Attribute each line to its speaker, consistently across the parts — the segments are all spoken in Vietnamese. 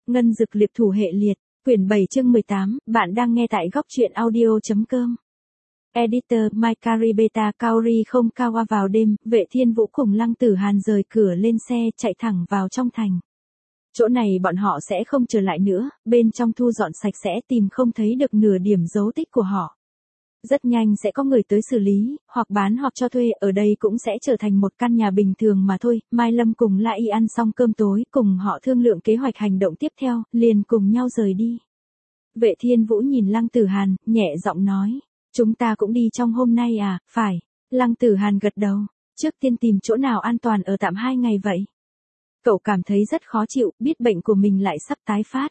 Speaker 1: Ngân dực liệp thủ hệ liệt, quyển 7 chương 18, bạn đang nghe tại góc truyện audio.com. Editor Maikari Beta Kaori không Kawa vào đêm, Vệ Thiên Vũ cùng Lăng Tử Hàn rời cửa lên xe chạy thẳng vào trong thành. Chỗ này bọn họ sẽ không trở lại nữa, bên trong thu dọn sạch sẽ tìm không thấy được nửa điểm dấu tích của họ. Rất nhanh sẽ có người tới xử lý, hoặc bán hoặc cho thuê, ở đây cũng sẽ trở thành một căn nhà bình thường mà thôi. Mai Lâm cùng La Y ăn xong cơm tối, cùng họ thương lượng kế hoạch hành động tiếp theo, liền cùng nhau rời đi. Vệ Thiên Vũ nhìn Lăng Tử Hàn, nhẹ giọng nói, chúng ta cũng đi trong hôm nay à, phải. Lăng Tử Hàn gật đầu, trước tiên tìm chỗ nào an toàn ở tạm 2 ngày vậy. Cậu cảm thấy rất khó chịu, biết bệnh của mình lại sắp tái phát.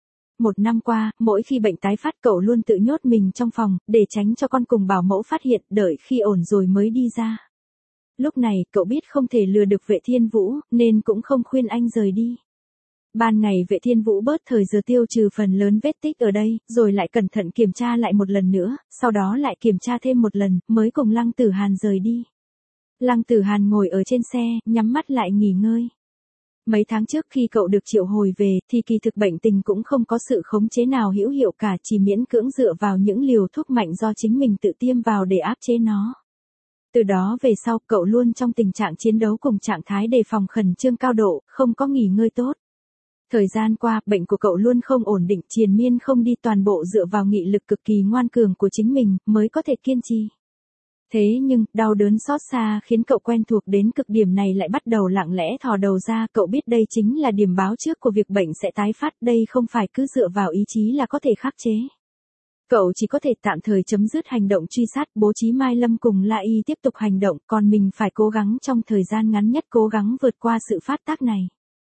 Speaker 1: 1 năm qua, mỗi khi bệnh tái phát cậu luôn tự nhốt mình trong phòng, để tránh cho con cùng bảo mẫu phát hiện, đợi khi ổn rồi mới đi ra. Lúc này, cậu biết không thể lừa được Vệ Thiên Vũ, nên cũng không khuyên anh rời đi. Ban ngày Vệ Thiên Vũ bớt thời giờ tiêu trừ phần lớn vết tích ở đây, rồi lại cẩn thận kiểm tra lại một lần nữa, sau đó lại kiểm tra thêm một lần, mới cùng Lăng Tử Hàn rời đi. Lăng Tử Hàn ngồi ở trên xe, nhắm mắt lại nghỉ ngơi. Mấy tháng trước khi cậu được triệu hồi về, thì kỳ thực bệnh tình cũng không có sự khống chế nào hữu hiệu cả, chỉ miễn cưỡng dựa vào những liều thuốc mạnh do chính mình tự tiêm vào để áp chế nó. Từ đó về sau, cậu luôn trong tình trạng chiến đấu cùng trạng thái đề phòng khẩn trương cao độ, không có nghỉ ngơi tốt. Thời gian qua, bệnh của cậu luôn không ổn định, triền miên không đi, toàn bộ dựa vào nghị lực cực kỳ ngoan cường của chính mình, mới có thể kiên trì. Thế nhưng, đau đớn xót xa khiến cậu quen thuộc đến cực điểm này lại bắt đầu lặng lẽ thò đầu ra, cậu biết đây chính là điểm báo trước của việc bệnh sẽ tái phát, đây không phải cứ dựa vào ý chí là có thể khắc chế. Cậu chỉ có thể tạm thời chấm dứt hành động truy sát, bố trí Mai Lâm cùng La Y tiếp tục hành động, còn mình phải cố gắng trong thời gian ngắn nhất cố gắng vượt qua sự phát tác này.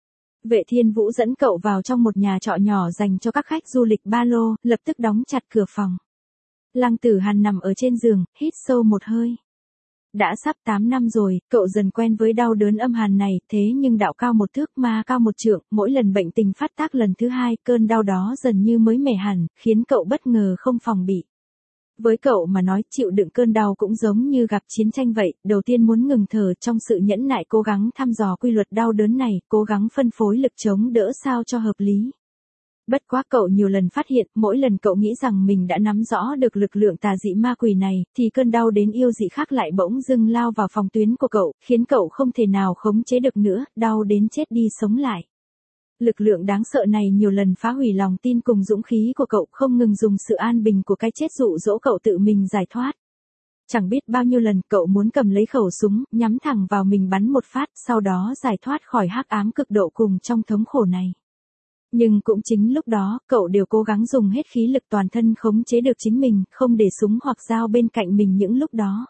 Speaker 1: Vệ Thiên Vũ dẫn cậu vào trong một nhà trọ nhỏ dành cho các khách du lịch ba lô, lập tức đóng chặt cửa phòng. Lăng Tử Hàn nằm ở trên giường, hít sâu một hơi. Đã sắp 8 năm rồi, cậu dần quen với đau đớn âm hàn này, thế nhưng đạo cao 1 thước ma cao 1 trượng, mỗi lần bệnh tình phát tác lần thứ 2, cơn đau đó dần như mới mẻ hẳn, khiến cậu bất ngờ không phòng bị. Với cậu mà nói, chịu đựng cơn đau cũng giống như gặp chiến tranh vậy, đầu tiên muốn ngừng thở, trong sự nhẫn nại cố gắng thăm dò quy luật đau đớn này, cố gắng phân phối lực chống đỡ sao cho hợp lý. Bất quá cậu nhiều lần phát hiện, mỗi lần cậu nghĩ rằng mình đã nắm rõ được lực lượng tà dị ma quỷ này, thì cơn đau đến yêu dị khác lại bỗng dưng lao vào phòng tuyến của cậu, khiến cậu không thể nào khống chế được nữa, đau đến chết đi sống lại. Lực lượng đáng sợ này nhiều lần phá hủy lòng tin cùng dũng khí của cậu, không ngừng dùng sự an bình của cái chết dụ dỗ cậu tự mình giải thoát. Chẳng biết bao nhiêu lần cậu muốn cầm lấy khẩu súng, nhắm thẳng vào mình bắn một phát, sau đó giải thoát khỏi hắc ám cực độ cùng trong thống khổ này. Nhưng cũng chính lúc đó, cậu đều cố gắng dùng hết khí lực toàn thân khống chế được chính mình, không để súng hoặc dao bên cạnh mình những lúc đó.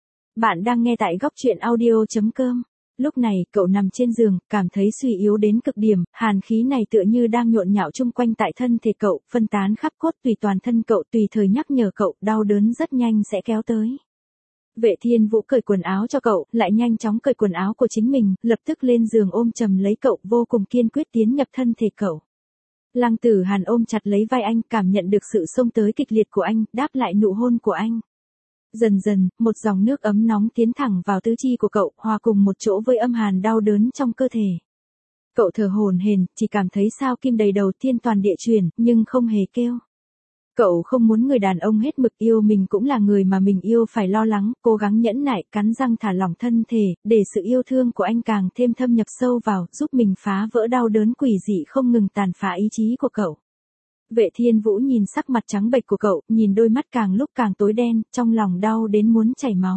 Speaker 1: Bạn đang nghe tại góc truyện audio.com. Lúc này, cậu nằm trên giường, cảm thấy suy yếu đến cực điểm, hàn khí này tựa như đang nhộn nhạo chung quanh tại thân thể cậu, phân tán khắp cốt tùy toàn thân cậu, tùy thời nhắc nhở cậu, đau đớn rất nhanh sẽ kéo tới. Vệ Thiên Vũ cởi quần áo cho cậu, lại nhanh chóng cởi quần áo của chính mình, lập tức lên giường ôm chầm lấy cậu, vô cùng kiên quyết tiến nhập thân thể cậu. Lăng Tử Hàn ôm chặt lấy vai anh, cảm nhận được sự xông tới kịch liệt của anh, đáp lại nụ hôn của anh. Dần dần, một dòng nước ấm nóng tiến thẳng vào tứ chi của cậu, hòa cùng một chỗ với âm hàn đau đớn trong cơ thể. Cậu thở hổn hển, chỉ cảm thấy sao kim đầy đầu, thiên toàn địa chuyển, nhưng không hề kêu. Cậu không muốn người đàn ông hết mực yêu mình cũng là người mà mình yêu phải lo lắng, cố gắng nhẫn nại, cắn răng thả lỏng thân thể, để sự yêu thương của anh càng thêm thâm nhập sâu vào, giúp mình phá vỡ đau đớn quỷ dị không ngừng tàn phá ý chí của cậu. Vệ Thiên Vũ nhìn sắc mặt trắng bệch của cậu, nhìn đôi mắt càng lúc càng tối đen, trong lòng đau đến muốn chảy máu.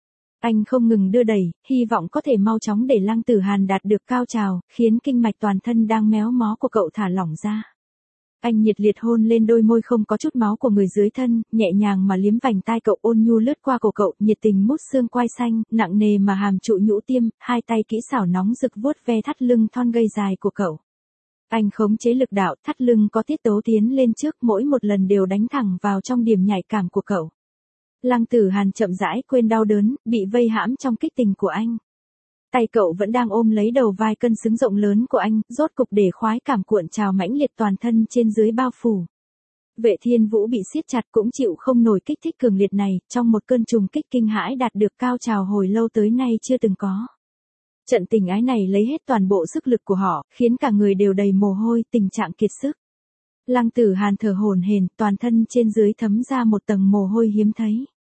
Speaker 1: Anh không ngừng đưa đẩy, hy vọng có thể mau chóng để Lăng Tử Hàn đạt được cao trào, khiến kinh mạch toàn thân đang méo mó của cậu thả lỏng ra. Anh nhiệt liệt hôn lên đôi môi không có chút máu của người dưới thân, nhẹ nhàng mà liếm vành tai cậu, ôn nhu lướt qua cổ cậu, nhiệt tình mút xương quai xanh, nặng nề mà hàm trụ nhũ tiêm, hai tay kỹ xảo nóng rực vuốt ve thắt lưng thon gầy dài của cậu. Anh khống chế lực đạo, thắt lưng có tiết tấu tiến lên trước, mỗi một lần đều đánh thẳng vào trong điểm nhạy cảm của cậu. Lăng Tử Hàn chậm rãi quên đau đớn, bị vây hãm trong kích tình của anh. Tay cậu vẫn đang ôm lấy đầu vai cân xứng rộng lớn của anh, rốt cục để khoái cảm cuộn trào mãnh liệt toàn thân trên dưới bao phủ. Vệ Thiên Vũ bị siết chặt cũng chịu không nổi kích thích cường liệt này, trong một cơn trùng kích kinh hãi đạt được cao trào hồi lâu tới nay chưa từng có. Trận tình ái này lấy hết toàn bộ sức lực của họ, khiến cả người đều đầy mồ hôi, tình trạng kiệt sức. Lăng Tử Hàn thở hổn hển, toàn thân trên dưới thấm ra một tầng mồ hôi hiếm thấy.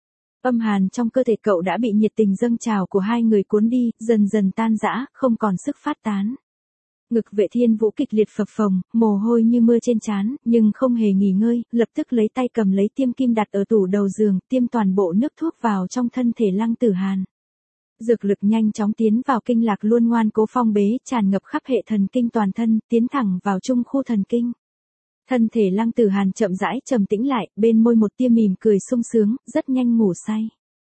Speaker 1: Âm hàn trong cơ thể cậu đã bị nhiệt tình dâng trào của hai người cuốn đi, dần dần tan rã, không còn sức phát tán. Ngực Vệ Thiên Vũ kịch liệt phập phồng, mồ hôi như mưa trên trán, nhưng không hề nghỉ ngơi, lập tức lấy tay cầm lấy tiêm kim đặt ở tủ đầu giường, tiêm toàn bộ nước thuốc vào trong thân thể Lăng Tử Hàn. Dược lực nhanh chóng tiến vào kinh lạc luôn ngoan cố phong bế, tràn ngập khắp hệ thần kinh toàn thân, tiến thẳng vào trung khu thần kinh. Thân thể Lăng Tử Hàn chậm rãi trầm tĩnh lại, bên môi một tia mỉm cười sung sướng, rất nhanh ngủ say.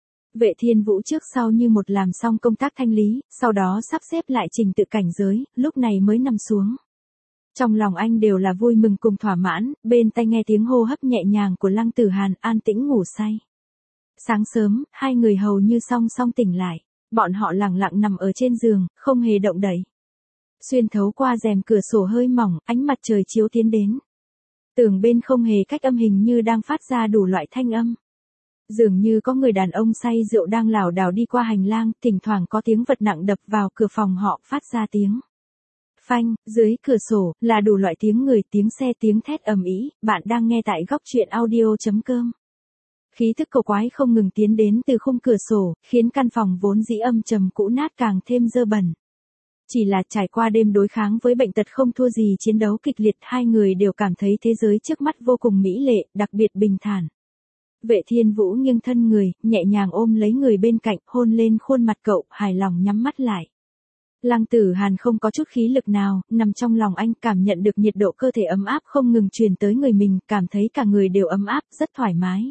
Speaker 1: Vệ Thiên Vũ trước sau như một làm xong công tác thanh lý, sau đó sắp xếp lại trình tự cảnh giới, lúc này mới nằm xuống. Trong lòng anh đều là vui mừng cùng thỏa mãn, bên tai nghe tiếng hô hấp nhẹ nhàng của Lăng Tử Hàn an tĩnh ngủ say. Sáng sớm, hai người hầu như song song tỉnh lại, bọn họ lặng lặng nằm ở trên giường, không hề động đậy. Xuyên thấu qua rèm cửa sổ hơi mỏng, ánh mặt trời chiếu tiến đến. Tường bên không hề cách âm hình như đang phát ra đủ loại thanh âm. Dường như có người đàn ông say rượu đang lảo đảo đi qua hành lang, thỉnh thoảng có tiếng vật nặng đập vào cửa phòng họ phát ra tiếng phanh, dưới cửa sổ, là đủ loại tiếng người, tiếng xe, tiếng thét ầm ĩ. Bạn đang nghe tại góc truyện audio.com. Khí thức cổ quái không ngừng tiến đến từ khung cửa sổ, khiến căn phòng vốn dĩ âm trầm cũ nát càng thêm dơ bẩn. Chỉ là trải qua đêm đối kháng với bệnh tật không thua gì chiến đấu kịch liệt, hai người đều cảm thấy thế giới trước mắt vô cùng mỹ lệ, đặc biệt bình thản. Vệ Thiên Vũ nghiêng thân người, nhẹ nhàng ôm lấy người bên cạnh, hôn lên khuôn mặt cậu, hài lòng nhắm mắt lại. Lăng Tử Hàn không có chút khí lực nào, nằm trong lòng anh, cảm nhận được nhiệt độ cơ thể ấm áp không ngừng truyền tới người mình, cảm thấy cả người đều ấm áp, rất thoải mái.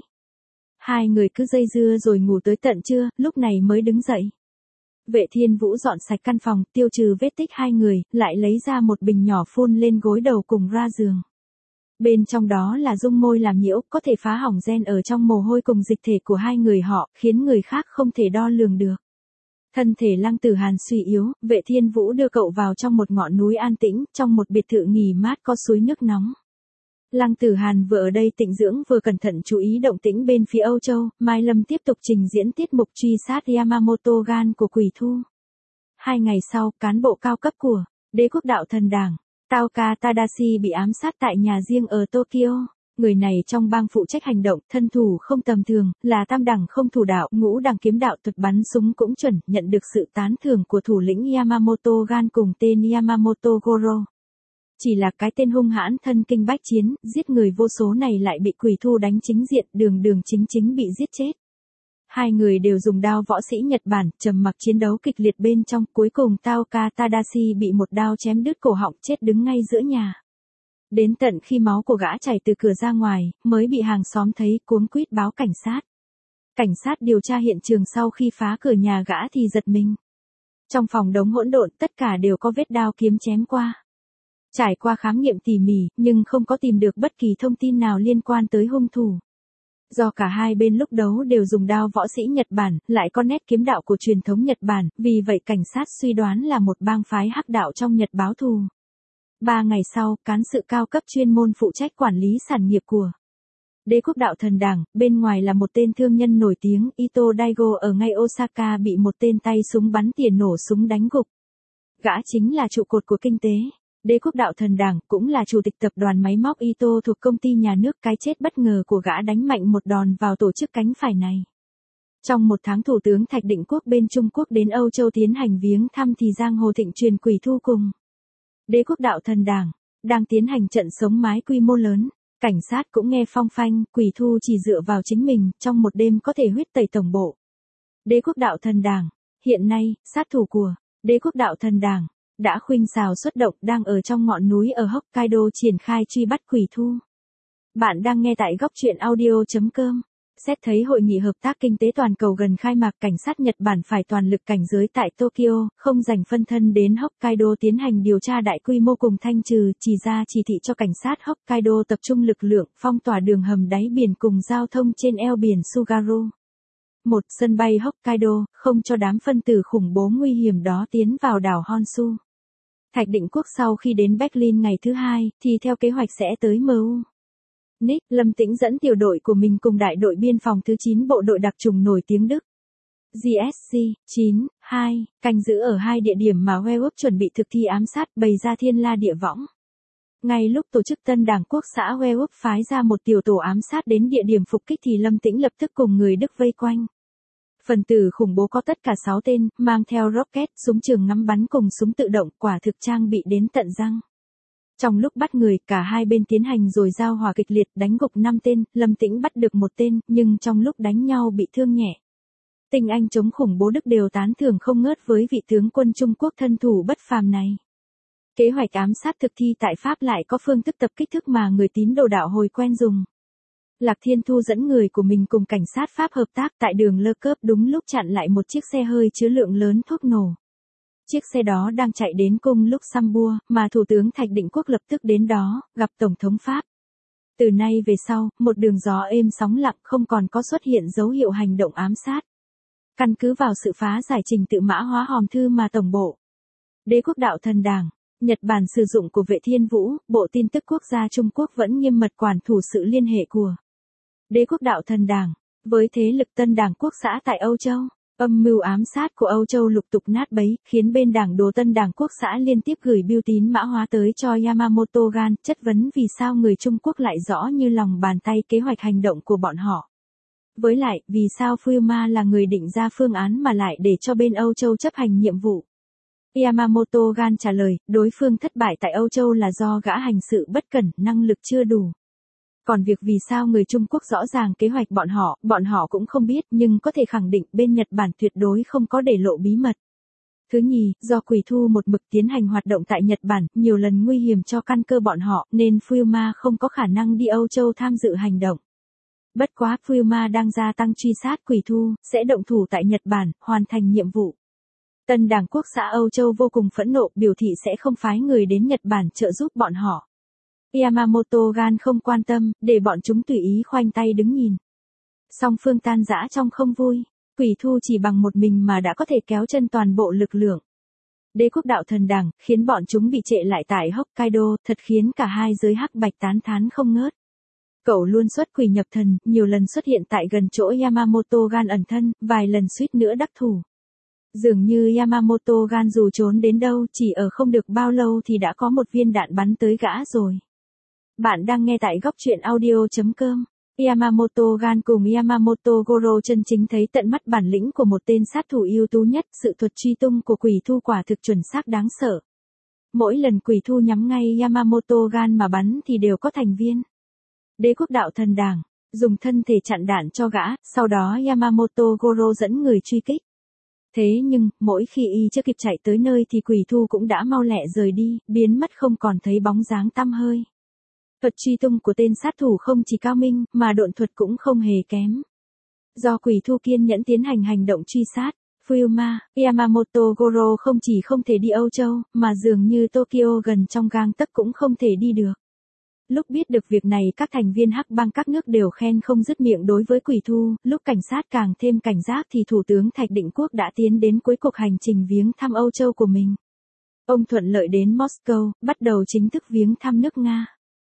Speaker 1: Hai người cứ dây dưa rồi ngủ tới tận trưa, lúc này mới đứng dậy. Vệ Thiên Vũ dọn sạch căn phòng, tiêu trừ vết tích hai người, lại lấy ra một bình nhỏ phun lên gối đầu cùng ra giường. Bên trong đó là dung môi làm nhiễu, có thể phá hỏng gen ở trong mồ hôi cùng dịch thể của hai người họ, khiến người khác không thể đo lường được. Thân thể Lăng Tử Hàn suy yếu, Vệ Thiên Vũ đưa cậu vào trong một ngọn núi an tĩnh, trong một biệt thự nghỉ mát có suối nước nóng. Lăng Tử Hàn vừa ở đây tịnh dưỡng vừa cẩn thận chú ý động tĩnh bên phía Âu Châu, Mai Lâm tiếp tục trình diễn tiết mục truy sát Yamamoto Gan của Quỷ Thu. 2 ngày sau, cán bộ cao cấp của Đế quốc đạo thần đảng, Taoka Tadashi bị ám sát tại nhà riêng ở Tokyo. Người này trong bang phụ trách hành động, thân thủ không tầm thường, là tam đẳng không thủ đạo, ngũ đẳng kiếm đạo thuật bắn súng cũng chuẩn, nhận được sự tán thưởng của thủ lĩnh Yamamoto Gan cùng tên Yamamoto Goro. Chỉ là cái tên hung hãn thân kinh bách chiến, giết người vô số này lại bị Quỷ Thu đánh chính diện, đường đường chính chính bị giết chết. Hai người đều dùng đao võ sĩ Nhật Bản, trầm mặc chiến đấu kịch liệt bên trong, cuối cùng Taoka Tadashi bị một đao chém đứt cổ họng chết đứng ngay giữa nhà. Đến tận khi máu của gã chảy từ cửa ra ngoài, mới bị hàng xóm thấy cuống quýt báo cảnh sát. Cảnh sát điều tra hiện trường sau khi phá cửa nhà gã thì giật mình. Trong phòng đống hỗn độn tất cả đều có vết đao kiếm chém qua. Trải qua khám nghiệm tỉ mỉ, nhưng không có tìm được bất kỳ thông tin nào liên quan tới hung thủ. Do cả hai bên lúc đấu đều dùng đao võ sĩ Nhật Bản, lại có nét kiếm đạo của truyền thống Nhật Bản, vì vậy cảnh sát suy đoán là một bang phái hắc đạo trong Nhật báo thù. 3 ngày sau, cán sự cao cấp chuyên môn phụ trách quản lý sản nghiệp của Đế quốc đạo thần đảng, bên ngoài là một tên thương nhân nổi tiếng, Ito Daigo ở ngay Osaka bị một tên tay súng bắn tỉa nổ súng đánh gục. Gã chính là trụ cột của kinh tế. Đế quốc đạo thần đảng cũng là chủ tịch tập đoàn máy móc Ito thuộc công ty nhà nước, cái chết bất ngờ của gã đánh mạnh một đòn vào tổ chức cánh phải này. Trong một tháng Thủ tướng Thạch Định Quốc bên Trung Quốc đến Âu Châu tiến hành viếng thăm thì giang hồ thịnh truyền Quỷ Thu cùng Đế quốc đạo thần đảng đang tiến hành trận sống mái quy mô lớn. Cảnh sát cũng nghe phong phanh, Quỷ Thu chỉ dựa vào chính mình, trong một đêm có thể huyết tẩy tổng bộ Đế quốc đạo thần đảng. Hiện nay, sát thủ của Đế quốc đạo thần đảng đã khuynh xào xuất động, đang ở trong ngọn núi ở Hokkaido triển khai truy bắt Quỷ Thu. Bạn đang nghe tại góc truyện audio.com. Xét thấy hội nghị hợp tác kinh tế toàn cầu gần khai mạc, cảnh sát Nhật Bản phải toàn lực cảnh giới tại Tokyo, không dành phân thân đến Hokkaido tiến hành điều tra đại quy mô cùng thanh trừ, chỉ ra chỉ thị cho cảnh sát Hokkaido tập trung lực lượng, phong tỏa đường hầm đáy biển cùng giao thông trên eo biển Tsugaru. Một sân bay Hokkaido, không cho đám phân tử khủng bố nguy hiểm đó tiến vào đảo Honshu. Thạch Định Quốc sau khi đến Berlin ngày thứ 2, thì theo kế hoạch sẽ tới MU. Nick, Lâm Tĩnh dẫn tiểu đội của mình cùng đại đội biên phòng thứ 9 bộ đội đặc trùng nổi tiếng Đức. GSC 9, 2, canh giữ ở hai địa điểm mà Wewup chuẩn bị thực thi ám sát, bày ra thiên la địa võng. Ngay lúc tổ chức Tân Đảng Quốc xã Wewup phái ra một tiểu tổ ám sát đến địa điểm phục kích thì Lâm Tĩnh lập tức cùng người Đức vây quanh. Phần tử khủng bố có tất cả 6 tên, mang theo rocket, súng trường ngắm bắn cùng súng tự động, quả thực trang bị đến tận răng. Trong lúc bắt người, cả hai bên tiến hành rồi giao hỏa kịch liệt, đánh gục 5 tên, Lâm Tĩnh bắt được 1 tên, nhưng trong lúc đánh nhau bị thương nhẹ. Tinh anh chống khủng bố Đức đều tán thưởng không ngớt với vị tướng quân Trung Quốc thân thủ bất phàm này. Kế hoạch ám sát thực thi tại Pháp lại có phương thức tập kích thức mà người tín đồ đạo hồi quen dùng. Lạc Thiên Thu dẫn người của mình cùng cảnh sát Pháp hợp tác tại đường Lơ Cớp đúng lúc chặn lại một chiếc xe hơi chứa lượng lớn thuốc nổ. Chiếc xe đó đang chạy đến cung Luxembourg, mà Thủ tướng Thạch Định Quốc lập tức đến đó, gặp Tổng thống Pháp. Từ nay về sau, một đường gió êm sóng lặng không còn có xuất hiện dấu hiệu hành động ám sát. Căn cứ vào sự phá giải trình tự mã hóa hòm thư mà Tổng bộ Đế quốc Đạo Thần Đảng, Nhật Bản sử dụng của Vệ Thiên Vũ, Bộ Tin tức Quốc gia Trung Quốc vẫn nghiêm mật quản thủ sự liên hệ của Đế quốc Đạo Thần Đảng với thế lực Tân Đảng Quốc xã tại Âu Châu. Âm mưu ám sát của Âu Châu lục tục nát bấy, khiến bên đảng đồ Tân Đảng Quốc xã liên tiếp gửi bưu tín mã hóa tới cho Yamamoto Gan, chất vấn vì sao người Trung Quốc lại rõ như lòng bàn tay kế hoạch hành động của bọn họ. Với lại, vì sao Fuyuma là người định ra phương án mà lại để cho bên Âu Châu chấp hành nhiệm vụ? Yamamoto Gan trả lời, đối phương thất bại tại Âu Châu là do gã hành sự bất cẩn, năng lực chưa đủ. Còn việc vì sao người Trung Quốc rõ ràng kế hoạch bọn họ cũng không biết, nhưng có thể khẳng định bên Nhật Bản tuyệt đối không có để lộ bí mật. Thứ nhì, do Quỷ Thu một mực tiến hành hoạt động tại Nhật Bản, nhiều lần nguy hiểm cho căn cơ bọn họ, nên Fuyuma không có khả năng đi Âu Châu tham dự hành động. Bất quá, Fuyuma đang gia tăng truy sát Quỷ Thu, sẽ động thủ tại Nhật Bản, hoàn thành nhiệm vụ. Tân Đảng Quốc xã Âu Châu vô cùng phẫn nộ, biểu thị sẽ không phái người đến Nhật Bản trợ giúp bọn họ. Yamamoto Gan không quan tâm, để bọn chúng tùy ý khoanh tay đứng nhìn. Song phương tan rã trong không vui, Quỷ Thu chỉ bằng một mình mà đã có thể kéo chân toàn bộ lực lượng Đế quốc Đạo Thần Đảng, khiến bọn chúng bị trệ lại tại Hokkaido, thật khiến cả hai giới hắc bạch tán thán không ngớt. Cậu luôn xuất quỷ nhập thần, nhiều lần xuất hiện tại gần chỗ Yamamoto Gan ẩn thân, vài lần suýt nữa đắc thủ. Dường như Yamamoto Gan dù trốn đến đâu, chỉ ở không được bao lâu thì đã có một viên đạn bắn tới gã rồi. Bạn đang nghe tại góc truyện audio.com. Yamamoto Gan cùng Yamamoto Goro chân chính thấy tận mắt bản lĩnh của một tên sát thủ ưu tú nhất, sự thuật truy tung của Quỷ Thu quả thực chuẩn xác đáng sợ. Mỗi lần Quỷ Thu nhắm ngay Yamamoto Gan mà bắn thì đều có thành viên Đế quốc Đạo Thần Đảng dùng thân thể chặn đạn cho gã, sau đó Yamamoto Goro dẫn người truy kích. Thế nhưng, mỗi khi y chưa kịp chạy tới nơi thì Quỷ Thu cũng đã mau lẹ rời đi, biến mất không còn thấy bóng dáng tăm hơi. Thuật truy tung của tên sát thủ không chỉ cao minh, mà độn thuật cũng không hề kém. Do Quỷ Thu kiên nhẫn tiến hành hành động truy sát, Fuyuma, Yamamoto Goro không chỉ không thể đi Âu Châu, mà dường như Tokyo gần trong gang tấc cũng không thể đi được. Lúc biết được việc này các thành viên hắc bang các nước đều khen không dứt miệng đối với Quỷ Thu, lúc cảnh sát càng thêm cảnh giác thì Thủ tướng Thạch Định Quốc đã tiến đến cuối cuộc hành trình viếng thăm Âu Châu của mình. Ông thuận lợi đến Moscow, bắt đầu chính thức viếng thăm nước Nga.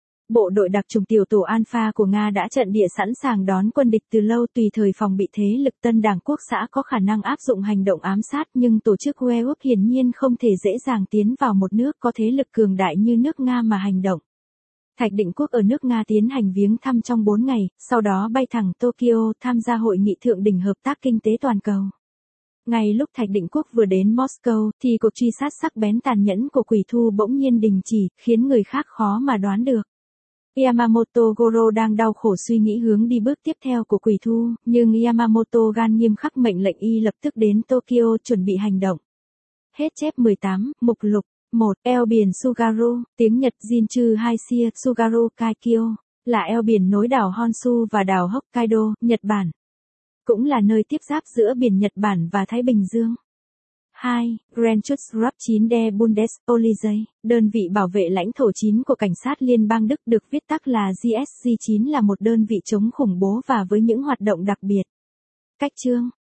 Speaker 1: Bộ đội đặc chủng tiểu tổ Alpha của Nga đã trận địa sẵn sàng đón quân địch từ lâu, tùy thời phòng bị thế lực Tân Đảng Quốc xã có khả năng áp dụng hành động ám sát, nhưng tổ chức Wewup hiển nhiên không thể dễ dàng tiến vào một nước có thế lực cường đại như nước Nga mà hành động. Thạch Định Quốc ở nước Nga tiến hành viếng thăm trong 4 ngày, sau đó bay thẳng Tokyo tham gia hội nghị thượng đỉnh hợp tác kinh tế toàn cầu. Ngay lúc Thạch Định Quốc vừa đến Moscow, thì cuộc truy sát sắc bén tàn nhẫn của Quỷ Thu bỗng nhiên đình chỉ, khiến người khác khó mà đoán được. Yamamoto Goro đang đau khổ suy nghĩ hướng đi bước tiếp theo của Quỷ Thu, nhưng Yamamoto Gan nghiêm khắc mệnh lệnh y lập tức đến Tokyo chuẩn bị hành động. Hết chép 18, mục lục. 1. Eo biển Tsugaru, tiếng Nhật Jinchu Haishia Tsugaru Kaikyo, là eo biển nối đảo Honshu và đảo Hokkaido, Nhật Bản. Cũng là nơi tiếp giáp giữa biển Nhật Bản và Thái Bình Dương. 2. Grenzschutztruppe 9 der Bundespolizei, đơn vị bảo vệ lãnh thổ 9 của cảnh sát liên bang Đức được viết tắt là GSG 9 là một đơn vị chống khủng bố và với những hoạt động đặc biệt. Cách chương